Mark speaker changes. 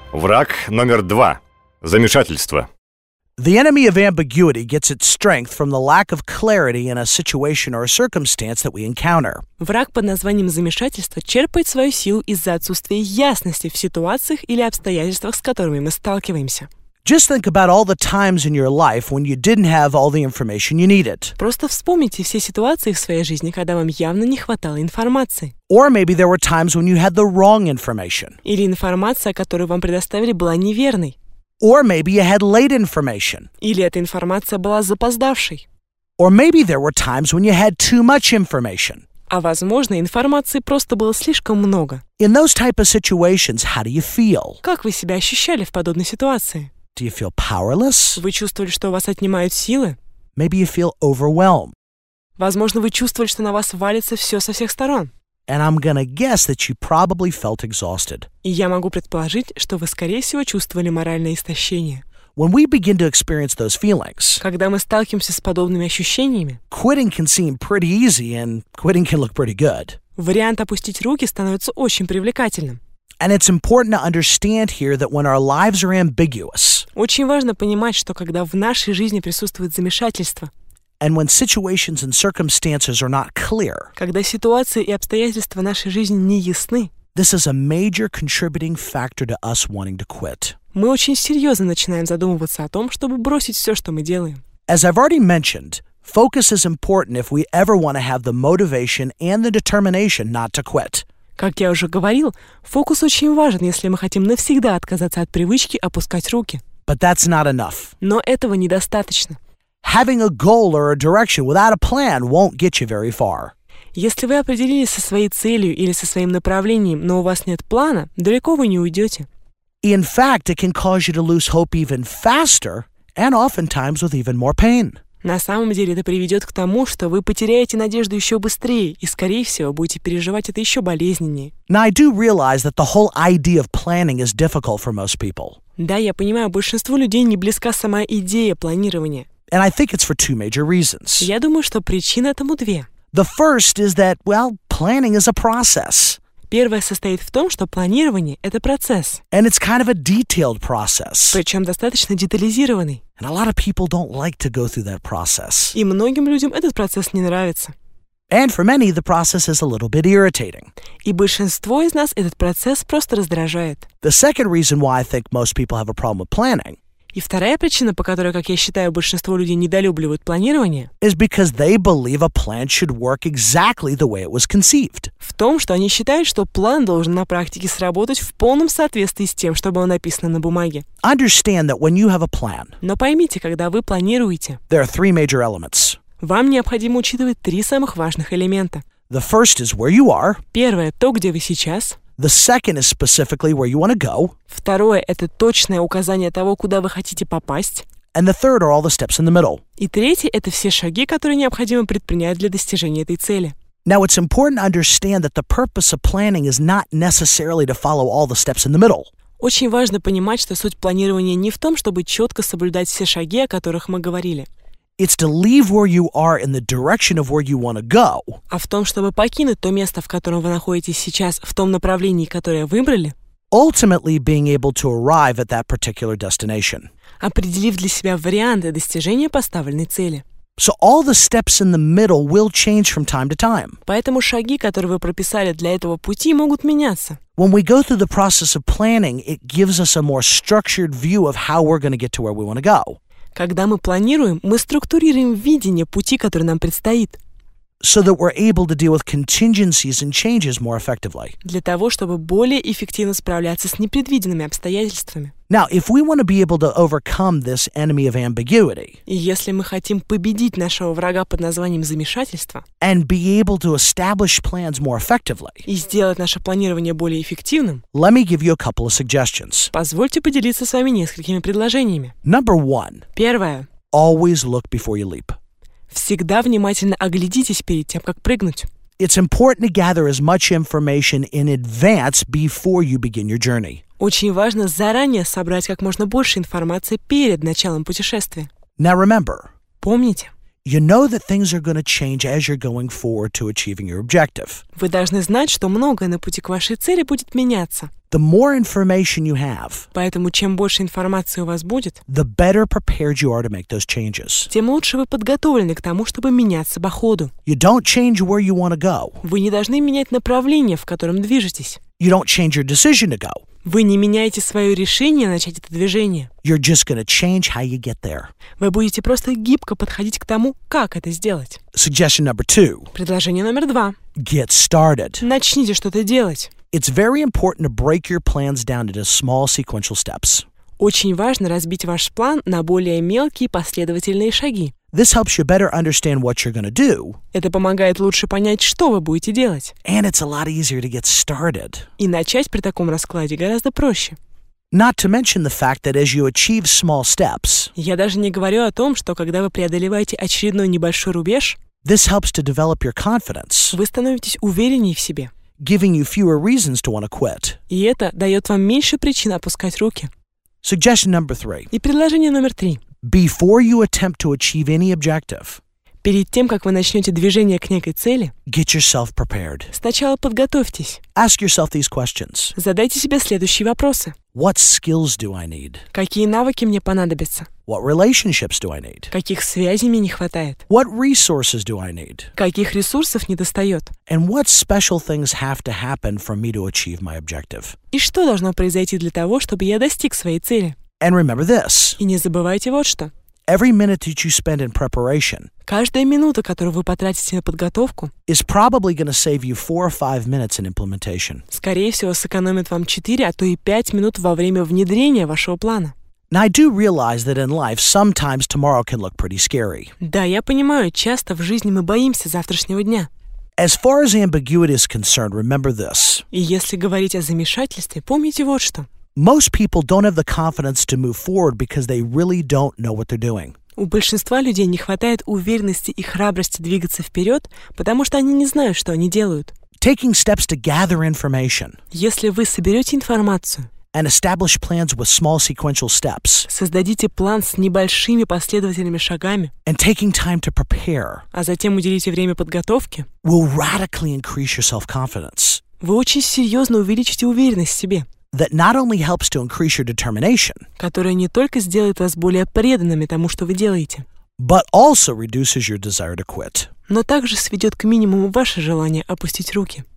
Speaker 1: Враг номер 2. Замешательство.
Speaker 2: The enemy of ambiguity gets its strength from the lack of clarity in a situation or a circumstance that we encounter.
Speaker 3: Враг под названием замешательство черпает свою силу из-за отсутствия ясности в ситуациях или обстоятельствах, с которыми мы сталкиваемся.
Speaker 2: Just think about all the times in your life when you didn't have all the information you needed.
Speaker 3: Просто вспомните все ситуации в своей жизни, когда вам явно не хватало информации.
Speaker 2: Or maybe there were times when you had the wrong information.
Speaker 3: Или информация, которую вам предоставили, была неверной.
Speaker 2: Or maybe you had late information.
Speaker 3: Или эта информация была запоздавшей.
Speaker 2: Or maybe there were times when you had too much information.
Speaker 3: А возможно, информации просто было слишком много.
Speaker 2: In those type of situations, how do you feel?
Speaker 3: Как вы себя ощущали в подобной ситуации?
Speaker 2: Do you feel powerless?
Speaker 3: Вы чувствовали, что у вас отнимают силы?
Speaker 2: Maybe you feel overwhelmed.
Speaker 3: Возможно, вы чувствовали, что на вас валится все со всех сторон.
Speaker 2: And I'm gonna guess that you probably felt exhausted.
Speaker 3: И я могу предположить, что вы, скорее всего, чувствовали моральное истощение.
Speaker 2: When we begin to experience those feelings,
Speaker 3: Когда мы сталкиваемся с подобными ощущениями,
Speaker 2: quitting can seem pretty easy and quitting can look pretty good.
Speaker 3: вариант опустить руки становится очень привлекательным.
Speaker 2: And it's important to understand here that when our lives are ambiguous,
Speaker 3: Очень важно понимать, что когда в нашей жизни присутствует замешательство,
Speaker 2: and when situations and circumstances are not clear,
Speaker 3: когда ситуации и обстоятельства нашей жизни не ясны,
Speaker 2: this is a major contributing factor to us wanting to quit.
Speaker 3: мы очень серьезно начинаем задумываться о том, чтобы бросить все, что мы делаем.
Speaker 2: As I've already mentioned, focus is important if we ever want to have the motivation and the determination not to quit.
Speaker 3: Как я уже говорил, фокус очень важен, если мы хотим навсегда отказаться от привычки опускать руки.
Speaker 2: But that's not enough.
Speaker 3: Но этого недостаточно.
Speaker 2: Having a goal or a direction without a plan won't get you very far.
Speaker 3: Если вы определились со своей целью или со своим направлением, но у вас нет плана, далеко вы не уйдете.
Speaker 2: In fact, it can cause you to lose hope even faster and oftentimes with even more pain.
Speaker 3: На самом деле это приведет к тому, что вы потеряете надежду еще быстрее и, скорее всего, будете переживать это еще болезненнее.
Speaker 2: Now, I do realize that the whole idea of planning is difficult for most people.
Speaker 3: Да, я понимаю, большинству людей не близка сама идея планирования.
Speaker 2: And I think it's for two major reasons.
Speaker 3: Я думаю, что причин этому две.
Speaker 2: The first is that, well, planning is a process.
Speaker 3: Первая состоит в том, что планирование — это процесс,
Speaker 2: And it's kind of a detailed process.
Speaker 3: причем достаточно детализированный.
Speaker 2: And a lot of people don't like to go through that process.
Speaker 3: И многим людям этот процесс не нравится.
Speaker 2: And for many, the process is a little bit irritating.
Speaker 3: И большинство из нас этот процесс просто раздражает.
Speaker 2: The second reason why I think most people have a problem with planning
Speaker 3: И вторая причина, по которой, как я считаю, большинство людей недолюбливают планирование,
Speaker 2: is because they believe a plan should work exactly the way it was conceived.
Speaker 3: в том, что они считают, что план должен на практике сработать в полном соответствии с тем, что было написано на бумаге.
Speaker 2: Understand that when you have a plan,
Speaker 3: Но поймите, когда вы планируете,
Speaker 2: there are three major elements.
Speaker 3: вам необходимо учитывать три самых важных элемента.
Speaker 2: The first is where you are.
Speaker 3: Первое — то, где вы сейчас.
Speaker 2: The second is specifically where you want to go.
Speaker 3: Второе — это точное указание того, куда вы хотите попасть.
Speaker 2: And the third are all the steps in the middle.
Speaker 3: И третье — это все шаги, которые необходимо предпринять для достижения этой цели.
Speaker 2: Now, it's important to understand that the purpose of planning is not necessarily to follow all the steps in the middle.
Speaker 3: Очень важно понимать, что суть планирования не в том, чтобы четко соблюдать все шаги, о которых мы говорили,
Speaker 2: It's to leave where you are in the direction of where you want to go,
Speaker 3: а в том, чтобы покинуть то место, в котором вы находитесь сейчас, в том направлении, которое выбрали,
Speaker 2: ultimately being able to arrive at that particular destination.
Speaker 3: определив для себя варианты достижения поставленной цели.
Speaker 2: So all the steps in the middle will change from time to time.
Speaker 3: Поэтому шаги, которые вы прописали для этого пути, могут меняться.
Speaker 2: When we go through the process of planning, it gives us a more structured view of how we're going to get to where we want to go.
Speaker 3: Когда мы планируем, мы структурируем видение пути, который нам предстоит,
Speaker 2: so that we're able to deal with contingencies and changes more effectively.
Speaker 3: для того, чтобы более эффективно справляться с непредвиденными обстоятельствами.
Speaker 2: Now, if we want to be able to overcome this enemy of ambiguity
Speaker 3: И если мы хотим победить нашего врага под названием замешательство
Speaker 2: and be able to establish plans more effectively,
Speaker 3: и сделать наше планирование более эффективным,
Speaker 2: let me give you a couple of suggestions.
Speaker 3: позвольте поделиться с вами несколькими предложениями.
Speaker 2: Number one,
Speaker 3: Первое.
Speaker 2: always look before you leap.
Speaker 3: Всегда внимательно оглядитесь перед тем, как прыгнуть.
Speaker 2: It's important to gather as much information in advance before you begin your journey.
Speaker 3: Очень важно заранее собрать как можно больше информации перед началом путешествия.
Speaker 2: Now remember,
Speaker 3: Помните,
Speaker 2: You know that things are going to change as you're going forward to achieving your objective.
Speaker 3: Вы должны знать, что многое на пути к вашей цели будет меняться.
Speaker 2: The more information you have,
Speaker 3: Поэтому чем больше информации у вас будет,
Speaker 2: the better prepared you are to make those changes.
Speaker 3: тем лучше вы подготовлены к тому, чтобы меняться по ходу.
Speaker 2: You don't change where you want to go.
Speaker 3: Вы не должны менять направление, в котором движетесь.
Speaker 2: You don't change your decision to go.
Speaker 3: Вы не меняете свое решение начать это движение.
Speaker 2: You're just going to change how you get there.
Speaker 3: Вы будете просто гибко подходить к тому, как это сделать.
Speaker 2: Suggestion number 2.
Speaker 3: Предложение номер 2.
Speaker 2: Get started.
Speaker 3: Начните что-то делать.
Speaker 2: It's very important to break your plans down into small sequential steps.
Speaker 3: Очень важно разбить ваш план на более мелкие последовательные шаги.
Speaker 2: This helps you better understand what you're going to do,
Speaker 3: Это помогает лучше понять, что вы будете делать.
Speaker 2: and it's a lot easier to get started.
Speaker 3: И начать при таком раскладе гораздо проще.
Speaker 2: Not to mention the fact that as you achieve small steps,
Speaker 3: Я даже не говорю о том, что когда вы преодолеваете очередной небольшой рубеж,
Speaker 2: this helps to develop your confidence,
Speaker 3: вы становитесь увереннее в себе.
Speaker 2: giving you fewer reasons to want to quit.
Speaker 3: И это дает вам меньше причин опускать руки.
Speaker 2: Suggestion number 3.
Speaker 3: И предложение номер 3.
Speaker 2: Before you attempt to achieve any objective,
Speaker 3: Перед тем, как вы начнете движение к некой цели,
Speaker 2: get yourself prepared.
Speaker 3: сначала подготовьтесь.
Speaker 2: Ask yourself these questions.
Speaker 3: Задайте себе следующие вопросы.
Speaker 2: What skills do I need?
Speaker 3: Какие навыки мне понадобятся?
Speaker 2: What relationships do I need?
Speaker 3: Каких связей мне не хватает?
Speaker 2: What resources do I need?
Speaker 3: Каких ресурсов недостает?
Speaker 2: And what special things have to happen for me to achieve my objective?
Speaker 3: И что должно произойти для того, чтобы я достиг своей цели?
Speaker 2: And remember this.
Speaker 3: И не забывайте вот что.
Speaker 2: Every minute that you spend in preparation
Speaker 3: Каждая минута, которую вы потратите на подготовку,
Speaker 2: is probably going to save you 4 or 5 minutes in implementation.
Speaker 3: скорее всего, сэкономит вам 4, а то и 5 минут во время внедрения вашего плана.
Speaker 2: Now, I do realize that in life, sometimes tomorrow can look pretty scary.
Speaker 3: Да, я понимаю, часто в жизни мы боимся завтрашнего дня.
Speaker 2: As far as ambiguity is concerned, remember this.
Speaker 3: И если говорить о замешательстве, помните вот что.
Speaker 2: Most people don't have the confidence to move forward because they really don't know what they're doing.
Speaker 3: У большинства людей не хватает уверенности и храбрости двигаться вперед, потому что они не знают, что они делают.
Speaker 2: Taking steps to gather information
Speaker 3: Если вы соберете информацию,
Speaker 2: and establish plans with small sequential steps
Speaker 3: создадите план с небольшими последовательными шагами,
Speaker 2: and taking time to prepare
Speaker 3: а затем уделите время подготовке,
Speaker 2: will radically increase your self-confidence.
Speaker 3: вы очень серьезно увеличите уверенность в себе,
Speaker 2: That not only helps to increase your determination,
Speaker 3: которая не только сделает вас более преданными тому, что вы делаете,
Speaker 2: but also reduces your desire to quit.
Speaker 3: но также сведет к минимуму ваше желание опустить руки.